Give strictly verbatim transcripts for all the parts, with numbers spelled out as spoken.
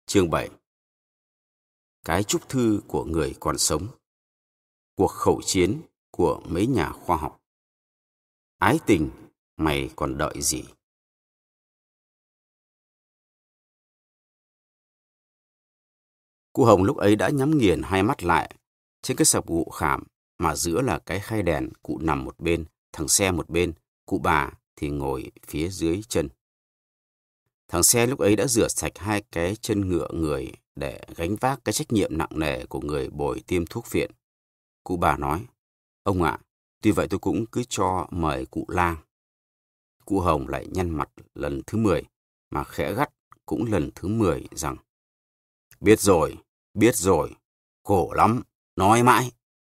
Chương bảy. Cái chúc thư của người còn sống. Cuộc khẩu chiến của mấy nhà khoa học. Ái tình, mày còn đợi gì? Cụ Hồng lúc ấy đã nhắm nghiền hai mắt lại. Trên cái sập gụ khảm mà giữa là cái khay đèn, cụ nằm một bên, thằng Xe một bên, cụ bà thì ngồi phía dưới chân. Thằng Xe lúc ấy đã rửa sạch hai cái chân ngựa người để gánh vác cái trách nhiệm nặng nề của người bồi tiêm thuốc phiện. Cụ bà nói, ông ạ, tuy vậy tôi cũng cứ cho mời cụ lang. Cụ Hồng lại nhăn mặt lần thứ mười, mà khẽ gắt cũng lần thứ mười rằng, biết rồi, biết rồi, khổ lắm, nói mãi.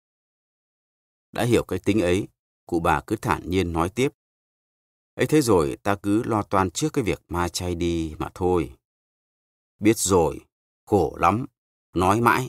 Đã hiểu cái tính ấy, cụ bà cứ thản nhiên nói tiếp. Ấy thế rồi ta cứ lo toan trước cái việc ma chay đi mà thôi. Biết rồi, khổ lắm, nói mãi.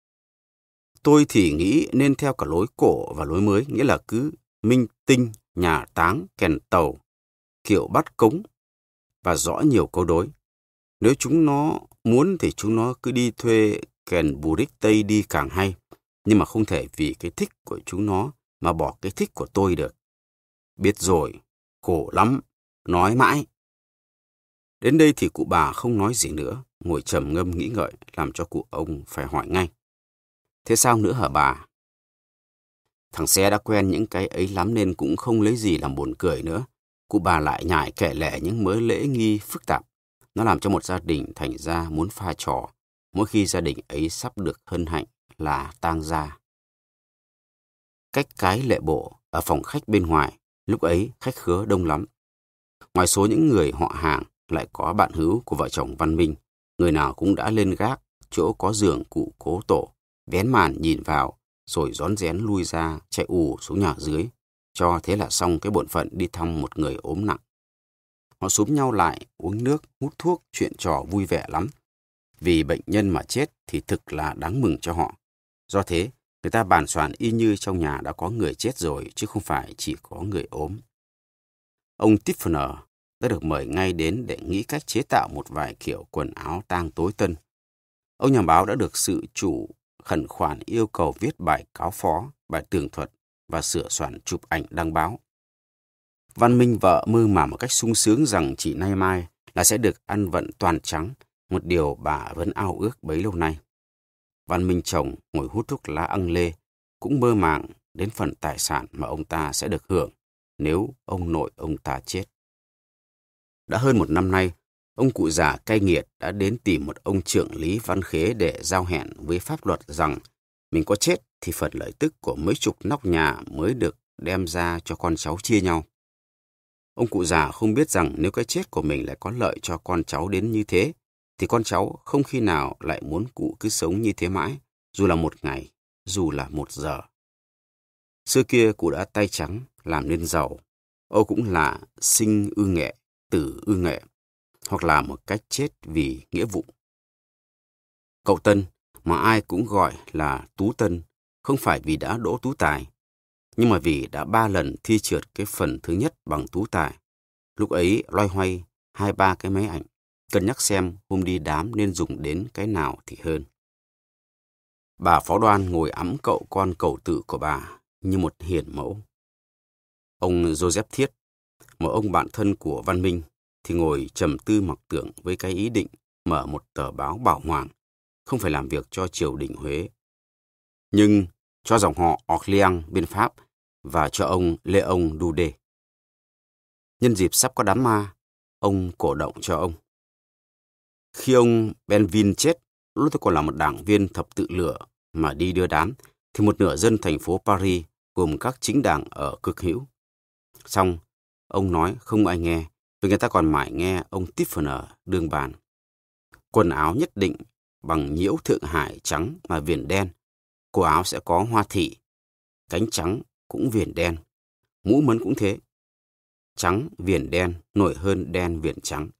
Tôi thì nghĩ nên theo cả lối cổ và lối mới, nghĩa là cứ minh tinh, nhà táng, kèn tàu, kiểu bắt cống và rõ nhiều câu đối. Nếu chúng nó muốn thì chúng nó cứ đi thuê kèn bù đích Tây đi càng hay, nhưng mà không thể vì cái thích của chúng nó mà bỏ cái thích của tôi được. Biết rồi, khổ lắm, nói mãi. Đến đây thì cụ bà không nói gì nữa, ngồi trầm ngâm nghĩ ngợi, làm cho cụ ông phải hỏi ngay. Thế sao nữa hả bà? Thằng Xe đã quen những cái ấy lắm nên cũng không lấy gì làm buồn cười nữa. Cụ bà lại nhại kể lể những mớ lễ nghi phức tạp. Nó làm cho một gia đình thành ra muốn pha trò, mỗi khi gia đình ấy sắp được hân hạnh là tang gia. Cách cái lệ bộ, ở phòng khách bên ngoài, lúc ấy khách khứa đông lắm. Ngoài số những người họ hàng, lại có bạn hữu của vợ chồng Văn Minh, người nào cũng đã lên gác, chỗ có giường cụ cố tổ, vén màn nhìn vào, rồi rón rén lui ra, chạy ù xuống nhà dưới, cho thế là xong cái bổn phận đi thăm một người ốm nặng. Họ xúm nhau lại, uống nước, hút thuốc, chuyện trò vui vẻ lắm. Vì bệnh nhân mà chết thì thực là đáng mừng cho họ. Do thế, người ta bàn xoàn y như trong nhà đã có người chết rồi, chứ không phải chỉ có người ốm. Ông Tiffner đã được mời ngay đến để nghĩ cách chế tạo một vài kiểu quần áo tang tối tân. Ông nhà báo đã được sự chủ khẩn khoản yêu cầu viết bài cáo phó, bài tường thuật và sửa soạn chụp ảnh đăng báo. Văn Minh vợ mơ màng một cách sung sướng rằng chỉ nay mai là sẽ được ăn vận toàn trắng, một điều bà vẫn ao ước bấy lâu nay. Văn Minh chồng ngồi hút thuốc lá ăng lê, cũng mơ màng đến phần tài sản mà ông ta sẽ được hưởng nếu ông nội ông ta chết. Đã hơn một năm nay, ông cụ già cay nghiệt đã đến tìm một ông trưởng lý Văn Khế để giao hẹn với pháp luật rằng mình có chết thì phần lợi tức của mấy chục nóc nhà mới được đem ra cho con cháu chia nhau. Ông cụ già không biết rằng nếu cái chết của mình lại có lợi cho con cháu đến như thế, thì con cháu không khi nào lại muốn cụ cứ sống như thế mãi, dù là một ngày, dù là một giờ. Xưa kia cụ đã tay trắng, làm nên giàu. Âu cũng là sinh ư nghệ, tử ư nghệ, hoặc là một cách chết vì nghĩa vụ. Cậu Tân, mà ai cũng gọi là Tú Tân, không phải vì đã đỗ tú tài, nhưng mà vì đã ba lần thi trượt cái phần thứ nhất bằng tú tài. Lúc ấy loay hoay hai ba cái máy ảnh, cân nhắc xem hôm đi đám nên dùng đến cái nào thì hơn. Bà Phó Đoan ngồi ẵm cậu con cậu tử của bà như một hiền mẫu. Ông Joseph Thiết, một ông bạn thân của Văn Minh, thì ngồi trầm tư mặc tưởng với cái ý định mở một tờ báo bảo hoàng, không phải làm việc cho triều đình Huế, nhưng cho dòng họ Orléans bên Pháp và cho ông Léon Daudet. Nhân dịp sắp có đám ma, ông cổ động cho ông. Khi ông Benvin chết, lúc tôi còn là một đảng viên thập tự lửa mà đi đưa đám, thì một nửa dân thành phố Paris gồm các chính đảng ở cực hữu. Xong, ông nói không ai nghe, vì người ta còn mãi nghe ông Tiffner đương bàn. Quần áo nhất định bằng nhiễu Thượng Hải trắng mà viền đen, cổ áo sẽ có hoa thị, cánh trắng cũng viền đen, mũ mấn cũng thế. Trắng viền đen nổi hơn đen viền trắng.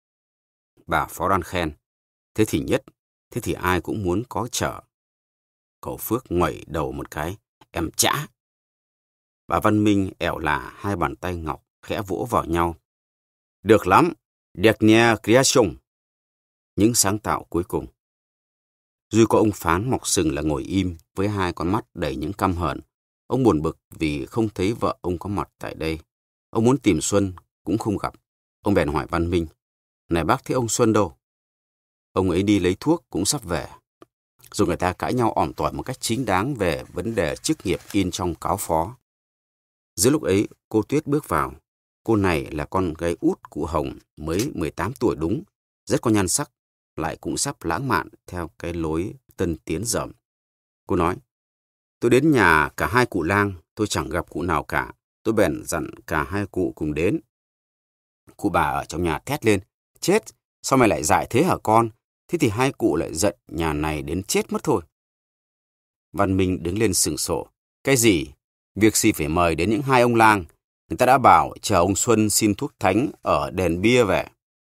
Bà Phó Đoan khen, thế thì nhất, thế thì ai cũng muốn có trở. Cậu Phước ngoẩy đầu một cái, em chã. Bà Văn Minh ẻo lả hai bàn tay ngọc khẽ vỗ vào nhau. Được lắm, dernière création. những sáng tạo cuối cùng. Duy có ông Phán Mọc Sừng là ngồi im với hai con mắt đầy những căm hờn. Ông buồn bực vì không thấy vợ ông có mặt tại đây. Ông muốn tìm Xuân cũng không gặp. Ông bèn hỏi Văn Minh: "Này bác, thế ông Xuân đâu?" "Ông ấy đi lấy thuốc, cũng sắp về." Rồi người ta cãi nhau ỏm tỏi một cách chính đáng về vấn đề chức nghiệp in trong cáo phó. Giữa lúc ấy, cô Tuyết bước vào. Cô này là con gái út cụ Hồng, mới mười tám tuổi đúng, rất có nhan sắc, lại cũng sắp lãng mạn theo cái lối tân tiến dởm. Cô nói: "Tôi đến nhà cả hai cụ lang, tôi chẳng gặp cụ nào cả. Tôi bèn dặn cả hai cụ cùng đến." Cụ bà ở trong nhà thét lên: "Chết, sao mày lại dại thế hả con?" Thế thì hai cụ lại giận nhà này đến chết mất thôi. Văn Minh đứng lên sừng sộ: "Cái gì? Việc gì phải mời đến những hai ông lang? Người ta đã bảo chờ ông Xuân xin thuốc thánh ở đền bia về."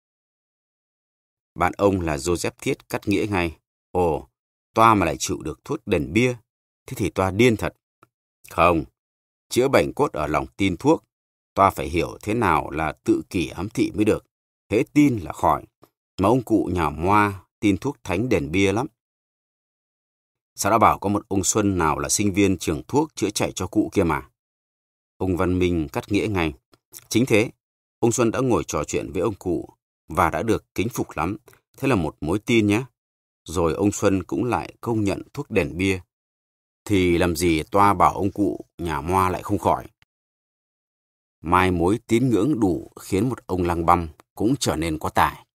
Bạn ông là Joseph Thiết cắt nghĩa ngay: "Ồ, toa mà lại chịu được thuốc đền bia, thế thì toa điên thật." "Không, chữa bệnh cốt ở lòng tin thuốc, toa phải hiểu thế nào là tự kỷ ám thị mới được. Hễ tin là khỏi, mà ông cụ nhà Moa tin thuốc thánh đền bia lắm." "Sao đã bảo có một ông Xuân nào là sinh viên trường thuốc chữa chạy cho cụ kia mà." Ông Văn Minh cắt nghĩa ngay: "Chính thế, ông Xuân đã ngồi trò chuyện với ông cụ và đã được kính phục lắm, thế là một mối tin nhé. Rồi ông Xuân cũng lại công nhận thuốc đền bia, thì làm gì toa bảo ông cụ nhà Moa lại không khỏi." Mai mối tín ngưỡng đủ khiến một ông lang băm cũng trở nên có tài.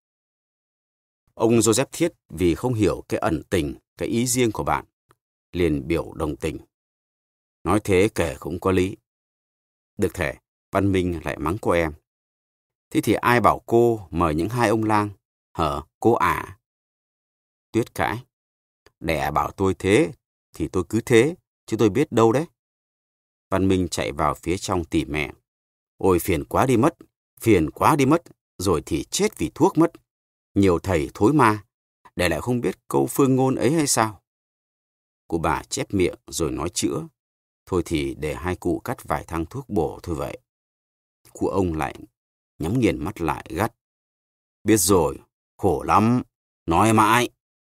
Ông Joseph Thiết vì không hiểu cái ẩn tình, cái ý riêng của bạn, liền biểu đồng tình: "Nói thế kể cũng có lý." Được thể, Văn Minh lại mắng cô em: "Thế thì ai bảo cô mời những hai ông lang, hở cô ả?" Tuyết cãi: "Đẻ bảo tôi thế, thì tôi cứ thế, chứ tôi biết đâu đấy." Văn Minh chạy vào phía trong tỉ mẹ: "Ôi phiền quá đi mất, phiền quá đi mất, rồi thì chết vì thuốc mất. Nhiều thầy thối ma, để lại không biết câu phương ngôn ấy hay sao?" Cụ bà chép miệng rồi nói chữa: "Thôi thì để hai cụ cắt vài thang thuốc bổ thôi vậy." Cụ ông lại nhắm nghiền mắt lại gắt: "Biết rồi, khổ lắm, nói mãi."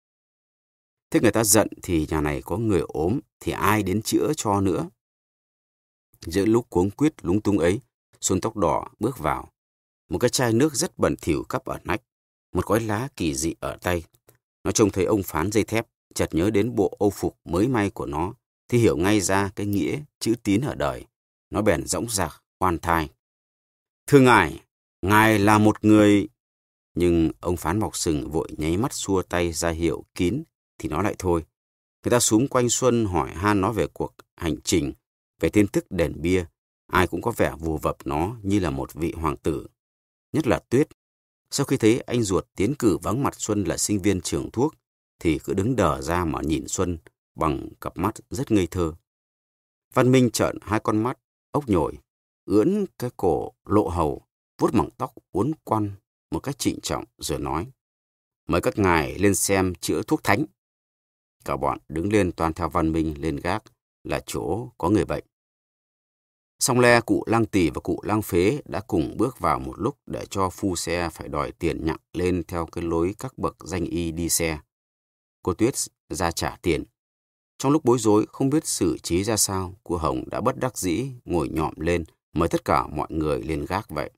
Thế người ta giận thì nhà này có người ốm thì ai đến chữa cho nữa. Giữa lúc cuống quýt lúng túng ấy, Xuân Tóc Đỏ bước vào. Một cái chai nước rất bẩn thỉu cắp ở nách, một gói lá kỳ dị ở tay. Nó trông thấy ông Phán dây thép, chợt nhớ đến bộ âu phục mới may của nó, thì hiểu ngay ra cái nghĩa chữ tín ở đời. Nó bèn dõng dạc oan thai: "Thưa ngài, ngài là một người..." Nhưng ông Phán Mọc Sừng vội nháy mắt xua tay ra hiệu kín thì nó lại thôi. Người ta xúm quanh Xuân hỏi han nó về cuộc hành trình, về tin tức đền bia. Ai cũng có vẻ vù vập nó như là một vị hoàng tử. Nhất là Tuyết. Sau khi thấy anh ruột tiến cử vắng mặt Xuân là sinh viên trường thuốc, thì cứ đứng đờ ra mà nhìn Xuân bằng cặp mắt rất ngây thơ. Văn Minh trợn hai con mắt ốc nhồi, ưỡn cái cổ lộ hầu, vuốt mảng tóc uốn quăn một cách trịnh trọng rồi nói: "Mời các ngài lên xem chữa thuốc thánh." Cả bọn đứng lên toan theo Văn Minh lên gác là chỗ có người bệnh. Song le cụ Lang Tỳ và cụ Lang Phế đã cùng bước vào một lúc để cho phu xe phải đòi tiền nhặng lên theo cái lối các bậc danh y đi xe. Cô Tuyết ra trả tiền. Trong lúc bối rối không biết xử trí ra sao, cô Hồng đã bất đắc dĩ ngồi nhọm lên mời tất cả mọi người lên gác vậy.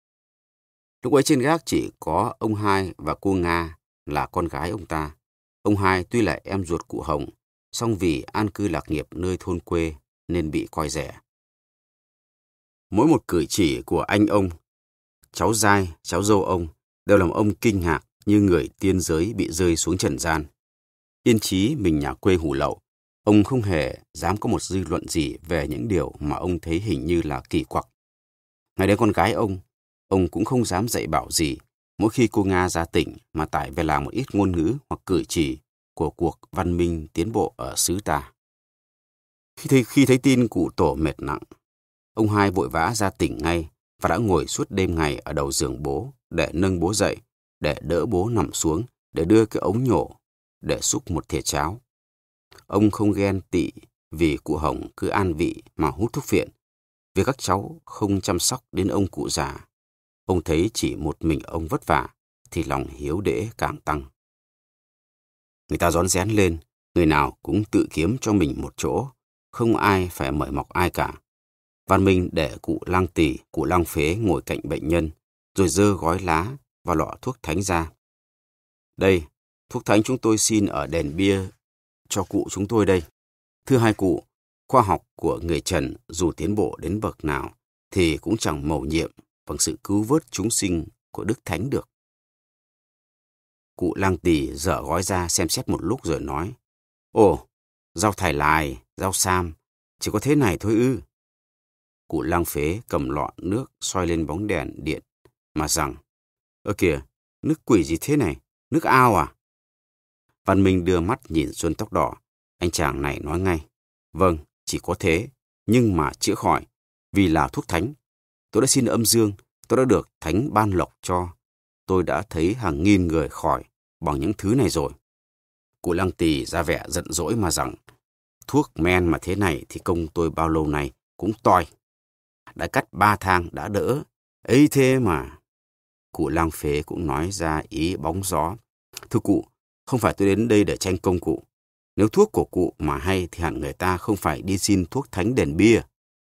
Lúc ấy trên gác chỉ có ông Hai và cô Nga là con gái ông ta. Ông Hai tuy là em ruột cụ Hồng, song vì an cư lạc nghiệp nơi thôn quê nên bị coi rẻ. Mỗi một cử chỉ của anh ông, cháu dai, cháu dâu ông đều làm ông kinh ngạc như người tiên giới bị rơi xuống trần gian. Yên chí mình nhà quê hủ lậu, ông không hề dám có một dư luận gì về những điều mà ông thấy hình như là kỳ quặc. Ngay đến con gái ông, ông cũng không dám dạy bảo gì mỗi khi cô Nga ra tỉnh mà tải về làm một ít ngôn ngữ hoặc cử chỉ của cuộc văn minh tiến bộ ở xứ ta. Khi thấy, khi thấy tin cụ Tổ mệt nặng, ông Hai vội vã ra tỉnh ngay và đã ngồi suốt đêm ngày ở đầu giường bố để nâng bố dậy, để đỡ bố nằm xuống, để đưa cái ống nhổ, để xúc một thìa cháo. Ông không ghen tị vì cụ Hồng cứ an vị mà hút thuốc phiện, vì các cháu không chăm sóc đến ông cụ già. Ông thấy chỉ một mình ông vất vả thì lòng hiếu đễ càng tăng. Người ta rón rén lên, người nào cũng tự kiếm cho mình một chỗ, không ai phải mời mọc ai cả. Văn Minh để cụ Lang Tỳ, cụ Lang Phế ngồi cạnh bệnh nhân, rồi giơ gói lá và lọ thuốc thánh ra. Đây, thuốc thánh chúng tôi xin ở đền bia cho cụ chúng tôi đây. Thưa hai cụ, khoa học của người Trần dù tiến bộ đến bậc nào thì cũng chẳng mầu nhiệm bằng sự cứu vớt chúng sinh của Đức Thánh được. Cụ Lang Tỳ dở gói ra xem xét một lúc rồi nói, ồ, rau thải lài, rau sam, chỉ có thế này thôi ư. Cụ Lang Phế cầm lọ nước soi lên bóng đèn điện mà rằng, ơ kìa, nước quỷ gì thế này, nước ao à? Văn Minh đưa mắt nhìn Xuân Tóc Đỏ, anh chàng này nói ngay, vâng, chỉ có thế, nhưng mà chữa khỏi, vì là thuốc thánh. Tôi đã xin âm dương, tôi đã được thánh ban lộc cho, tôi đã thấy hàng nghìn người khỏi bằng những thứ này rồi. Cụ Lang Tỳ ra vẻ giận dỗi mà rằng, thuốc men mà thế này thì công tôi bao lâu nay cũng toi. Đã cắt ba thang đã đỡ, ấy thế mà. Cụ Lang Phế cũng nói ra ý bóng gió. Thưa cụ, không phải tôi đến đây để tranh công cụ. Nếu thuốc của cụ mà hay thì hẳn người ta không phải đi xin thuốc thánh đền bia.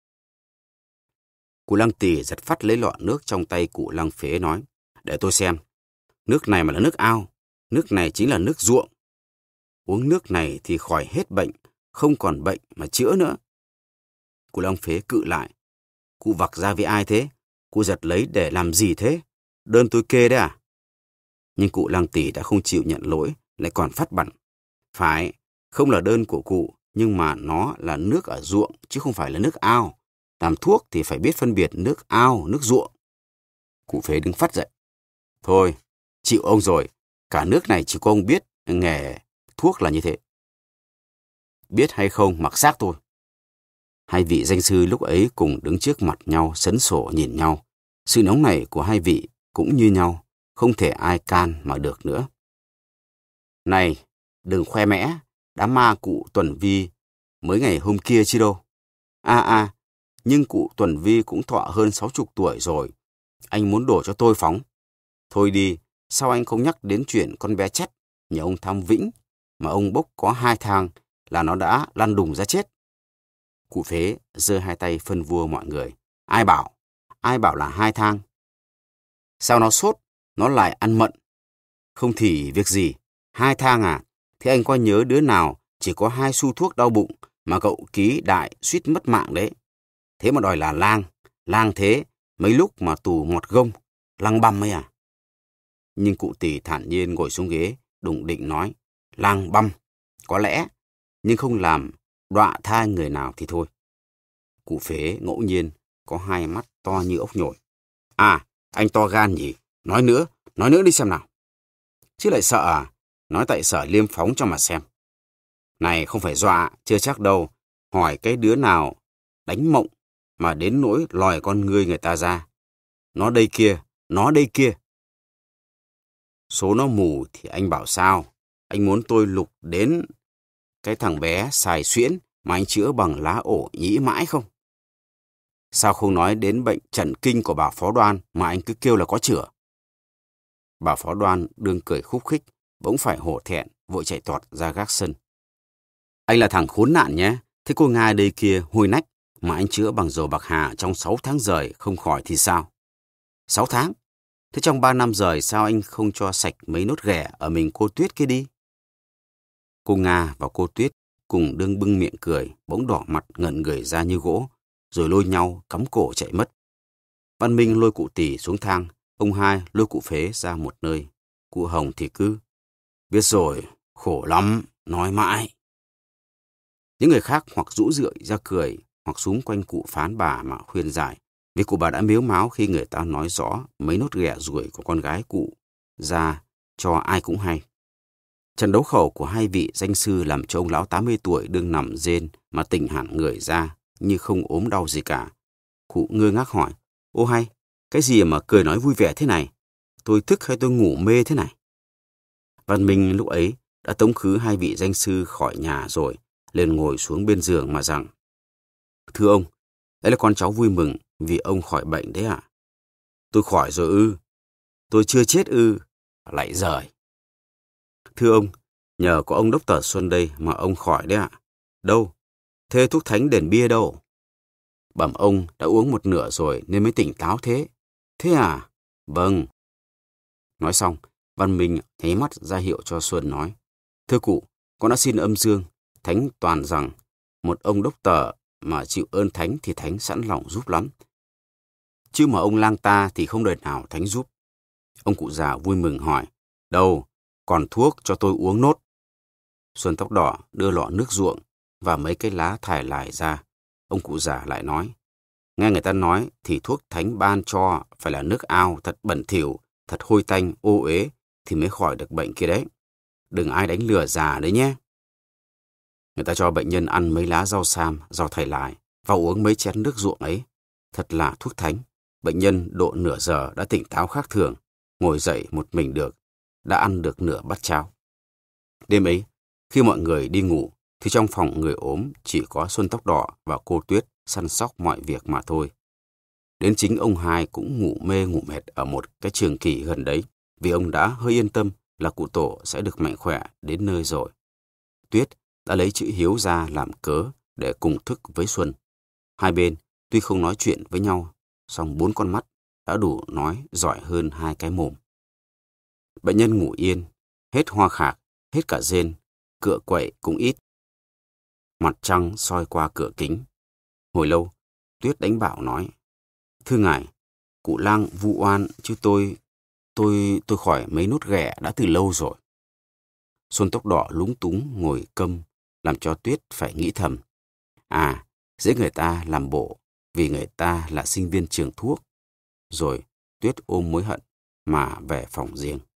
Cụ Lang Tỳ giật phắt lấy lọ nước trong tay cụ Lang Phế nói, để tôi xem. Nước này mà là nước ao, nước này chính là nước ruộng. Uống nước này thì khỏi hết bệnh, không còn bệnh mà chữa nữa. Cụ Lang Phế cự lại, cụ vặc ra với ai thế? Cụ giật lấy để làm gì thế? Đơn tôi kê đấy à? Nhưng cụ Lang Tỳ đã không chịu nhận lỗi, lại còn phát bẩn. Phải, không là đơn của cụ, nhưng mà nó là nước ở ruộng, chứ không phải là nước ao. Làm thuốc thì phải biết phân biệt nước ao, nước ruộng. Cụ Phế đứng phắt dậy. Thôi, chịu ông rồi, cả nước này chỉ có ông biết nghề thuốc là như thế. Biết hay không mặc xác tôi. Hai vị danh sư lúc ấy cùng đứng trước mặt nhau, sấn sổ nhìn nhau. Sự nóng nảy của hai vị cũng như nhau, không thể ai can mà được nữa. Này, đừng khoe mẽ, đám ma cụ Tuần Vi mới ngày hôm kia chứ đâu. À à, nhưng cụ Tuần Vi cũng thọ hơn sáu chục tuổi rồi. Anh muốn đổ cho tôi phóng. Thôi đi, sao anh không nhắc đến chuyện con bé chết nhà ông Tham Vĩnh, mà ông bốc có hai thang là nó đã lăn đùng ra chết. Cụ Phế giơ hai tay phân vua mọi người. Ai bảo? Ai bảo là hai thang? Sao nó sốt, nó lại ăn mận? Không thì việc gì? Hai thang à? Thế anh có nhớ đứa nào chỉ có hai xu thuốc đau bụng mà cậu ký đại suýt mất mạng đấy? Thế mà đòi là lang. Lang thế, mấy lúc mà tù mọt gông, lang băm ấy à? Nhưng cụ Tỳ thản nhiên ngồi xuống ghế, đủng định nói, lang băm, có lẽ, nhưng không làm đọa thai người nào thì thôi. Cụ Phế ngẫu nhiên có hai mắt to như ốc nhồi. À, anh to gan nhỉ? Nói nữa, nói nữa đi xem nào. Chứ lại sợ à? Nói tại sợ liêm phóng cho mà xem. Này không phải dọa, chưa chắc đâu. Hỏi cái đứa nào đánh mộng mà đến nỗi lòi con ngươi người ta ra. Nó đây kia, nó đây kia. Số nó mù thì anh bảo sao? Anh muốn tôi lục đến cái thằng bé xài xuyễn mà anh chữa bằng lá ổ nhĩ mãi không? Sao không nói đến bệnh trần kinh của bà Phó Đoan mà anh cứ kêu là có chữa? Bà Phó Đoan đương cười khúc khích, bỗng phải hổ thẹn, vội chạy toạt ra gác sân. Anh là thằng khốn nạn nhé, thế cô Nga đây kia hôi nách mà anh chữa bằng dầu bạc hà trong sáu tháng rời không khỏi thì sao? Sáu tháng? Thế trong ba năm rời sao anh không cho sạch mấy nốt ghẻ ở mình cô Tuyết kia đi? Cô Nga và cô Tuyết cùng đương bưng miệng cười, bỗng đỏ mặt ngẩn người ra như gỗ, rồi lôi nhau cắm cổ chạy mất. Văn Minh lôi cụ Tỳ xuống thang, ông Hai lôi cụ Phế ra một nơi. Cụ Hồng thì cứ, biết rồi, khổ lắm, nói mãi. Những người khác hoặc rũ rượi ra cười, hoặc xúm quanh cụ Phán bà mà khuyên giải, vì cụ bà đã mếu máo khi người ta nói rõ mấy nốt ghẻ ruồi của con gái cụ ra cho ai cũng hay. Trận đấu khẩu của hai vị danh sư làm cho ông lão tám mươi tuổi đương nằm rên mà tỉnh hẳn người ra như không ốm đau gì cả. Cụ ngơ ngác hỏi, ô hay, cái gì mà cười nói vui vẻ thế này? Tôi thức hay tôi ngủ mê thế này? Văn Minh lúc ấy đã tống khứ hai vị danh sư khỏi nhà rồi, lên ngồi xuống bên giường mà rằng, thưa ông, đấy là con cháu vui mừng vì ông khỏi bệnh đấy ạ. Tôi khỏi rồi ư? Tôi chưa chết ư? Lại giời. Thưa ông, Nhờ có ông Đốc Tờ Xuân đây mà ông khỏi đấy ạ. Đâu? Thế thuốc thánh đền bia đâu? Bẩm ông đã uống một nửa rồi nên mới tỉnh táo thế. Thế à? Vâng. Nói xong, Văn Minh nháy mắt ra hiệu cho Xuân nói. Thưa cụ, con đã xin âm dương, thánh toàn rằng một ông Đốc Tờ mà chịu ơn thánh thì thánh sẵn lòng giúp lắm. Chứ mà ông lang ta thì không đời nào thánh giúp. Ông cụ già vui mừng hỏi. Đâu, còn thuốc cho tôi uống nốt. Xuân tóc đỏ đưa lọ nước ruộng và mấy cái lá thải lải ra. Ông cụ già lại nói. Nghe người ta nói thì thuốc thánh ban cho phải là nước ao thật bẩn thỉu, thật hôi tanh, ô uế thì mới khỏi được bệnh kia đấy. Đừng ai đánh lừa già đấy nhé. Người ta cho bệnh nhân ăn mấy lá rau sam, rau thải lải và uống mấy chén nước ruộng ấy. Thật là thuốc thánh. Bệnh nhân độ nửa giờ đã tỉnh táo khác thường, ngồi dậy một mình được, đã ăn được nửa bát cháo. Đêm ấy, khi mọi người đi ngủ, thì trong phòng người ốm chỉ có Xuân tóc đỏ và cô Tuyết săn sóc mọi việc mà thôi. Đến chính ông hai cũng ngủ mê ngủ mệt ở một cái trường kỳ gần đấy, vì ông đã hơi yên tâm là cụ tổ sẽ được mạnh khỏe đến nơi rồi. Tuyết đã lấy chữ hiếu ra làm cớ để cùng thức với Xuân. Hai bên tuy không nói chuyện với nhau, song bốn con mắt đã đủ nói giỏi hơn hai cái mồm. Bệnh nhân ngủ yên, hết hoa khạc, hết cả rên, cựa quậy cũng ít. Mặt trăng soi qua cửa kính. Hồi lâu, Tuyết đánh bảo nói. Thưa ngài, cụ lang vu oan chứ tôi, tôi, tôi khỏi mấy nốt ghẻ đã từ lâu rồi. Xuân tóc đỏ lúng túng ngồi câm, làm cho Tuyết phải nghĩ thầm. À, dễ người ta làm bộ, vì người ta là sinh viên trường thuốc. Rồi Tuyết ôm mối hận mà về phòng riêng.